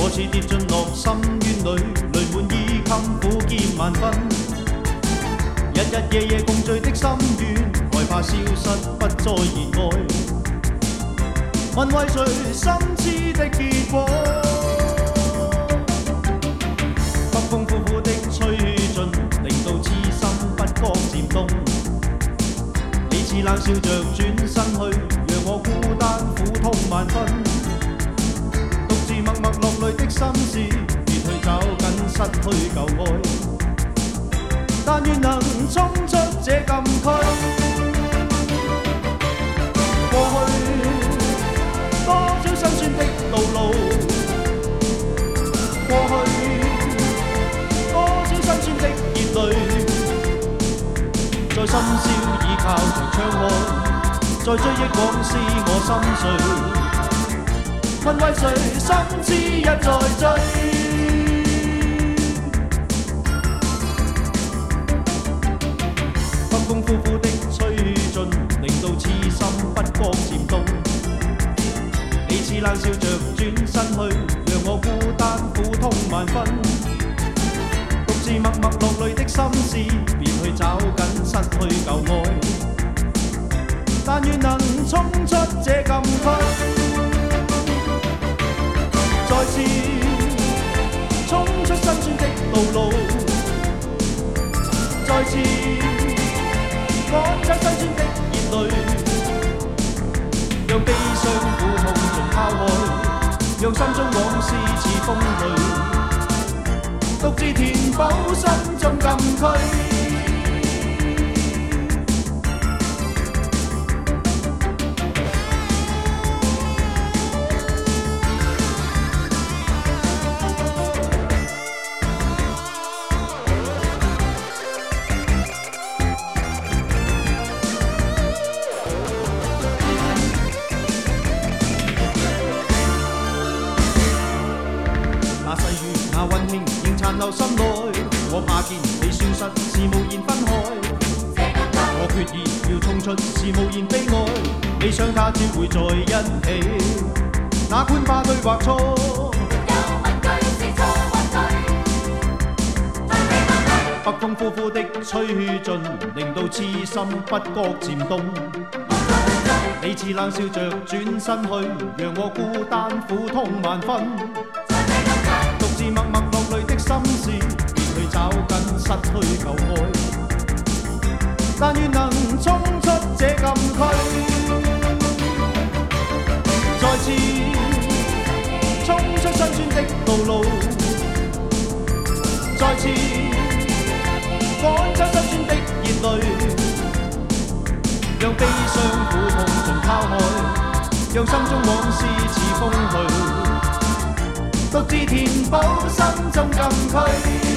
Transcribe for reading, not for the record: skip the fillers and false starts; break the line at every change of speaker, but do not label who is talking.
似跌進落深淵裏，淚滿衣襟，苦澀萬分。日日夜夜共聚的心願，害怕消失，不再熱愛。問為誰心痴的結果？北風呼呼的吹進，令到痴心不覺漸凍。你似冷笑着轉身去，讓我孤單苦痛萬分。獨自默默落淚的心事，別去找緊失去舊愛。但願能衝出這禁區。過去多少辛酸的道路，過去多少辛酸的熱淚，在深宵倚靠着窗外，在追憶往事我心碎。問為誰心痴一再追？北風呼呼的吹進，令到痴心不覺漸凍。你似冷笑着轉身去，讓我孤單苦痛萬分。獨自默默落淚的心事，別去找緊失去舊愛。但願能衝出這禁區，再次衝出辛酸的道路，再次趕走辛酸的熱淚，讓悲傷苦痛盡拋開，讓心中往事似風裏，獨自填補心中禁區。那細雨那溫馨仍殘留心內，我怕見你消失是無言分開。我決意要衝出是無言悲哀，你想他朝會在一起，哪管把對或錯。北風呼呼的吹進，令到痴心不覺漸凍。你似冷笑着轉身去，讓我孤單苦痛萬分。獨自默默落淚的心事，別去找緊失去舊愛。但願能衝出這禁區，再次衝出辛酸的道路，再次趕走辛酸的熱淚，讓悲傷苦痛盡拋開，讓心中往事似風去，獨自填補心中禁區。